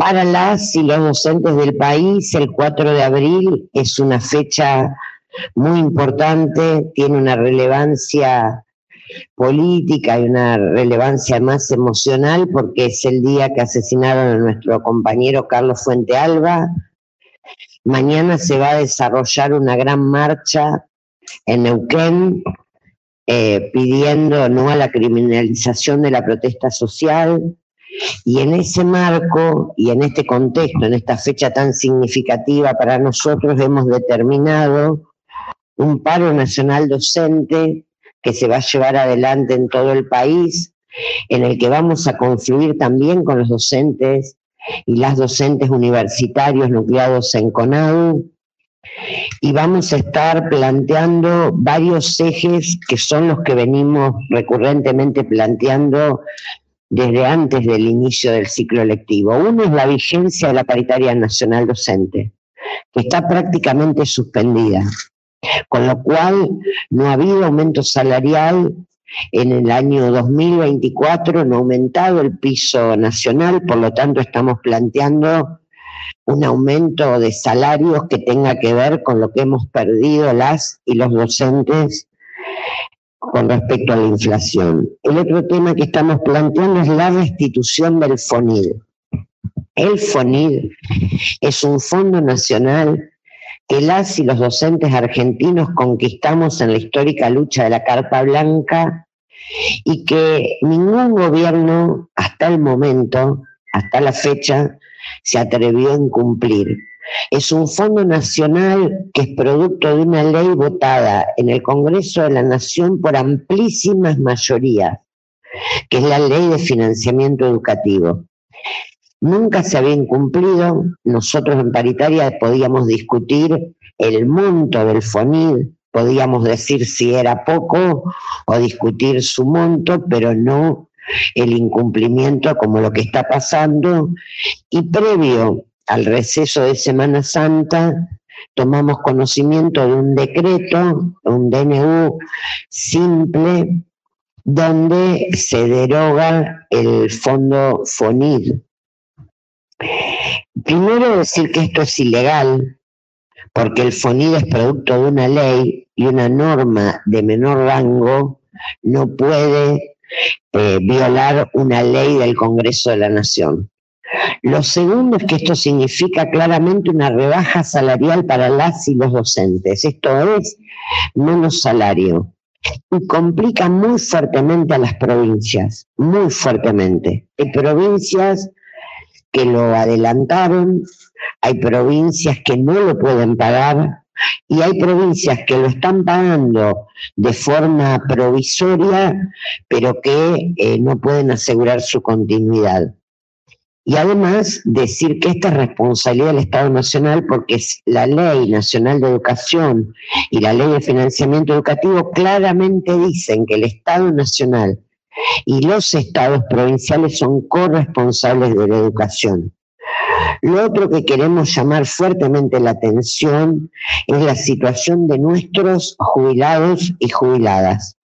Para las y los docentes del país, el 4 de abril es una fecha muy importante, tiene una relevancia política y una relevancia más emocional porque es el día que asesinaron a nuestro compañero Carlos Fuentealba. Mañana se va a desarrollar una gran marcha en Neuquén pidiendo no a la criminalización de la protesta social. Y en ese marco y en este contexto, en esta fecha tan significativa para nosotros, hemos determinado un paro nacional docente que se va a llevar adelante en todo el país, en el que vamos a confluir también con los docentes y las docentes universitarios nucleados en CONADU, y vamos a estar planteando varios ejes que son los que venimos recurrentemente planteando desde antes del inicio del ciclo lectivo. Uno es la vigencia de la paritaria nacional docente, que está prácticamente suspendida, con lo cual no ha habido aumento salarial en el año 2024, no ha aumentado el piso nacional, por lo tanto estamos planteando un aumento de salarios que tenga que ver con lo que hemos perdido las y los docentes con respecto a la inflación. El otro tema que estamos planteando es la restitución del FONID. El FONID es un fondo nacional que las y los docentes argentinos conquistamos en la histórica lucha de la Carta Blanca y que ningún gobierno hasta el momento, hasta la fecha, se atrevió a incumplir. Es un fondo nacional que es producto de una ley votada en el Congreso de la Nación por amplísimas mayorías, que es la Ley de Financiamiento Educativo. Nunca se había incumplido. Nosotros en paritaria podíamos discutir el monto del FONID, podíamos decir si era poco o discutir su monto, pero no el incumplimiento como lo que está pasando. Y previo al receso de Semana Santa, tomamos conocimiento de un decreto, un DNU simple, donde se deroga el fondo FONID. Primero decir que esto es ilegal, porque el FONID es producto de una ley y una norma de menor rango no puede violar una ley del Congreso de la Nación. Lo segundo es que esto significa claramente una rebaja salarial para las y los docentes, esto es menos salario, y complica muy fuertemente a las provincias, muy fuertemente. Hay provincias que lo adelantaron, hay provincias que no lo pueden pagar y hay provincias que lo están pagando de forma provisoria, pero que no pueden asegurar su continuidad. Y además decir que esta es responsabilidad del Estado Nacional porque la Ley Nacional de Educación y la Ley de Financiamiento Educativo claramente dicen que el Estado Nacional y los estados provinciales son corresponsables de la educación. Lo otro que queremos llamar fuertemente la atención es la situación de nuestros jubilados y jubiladas.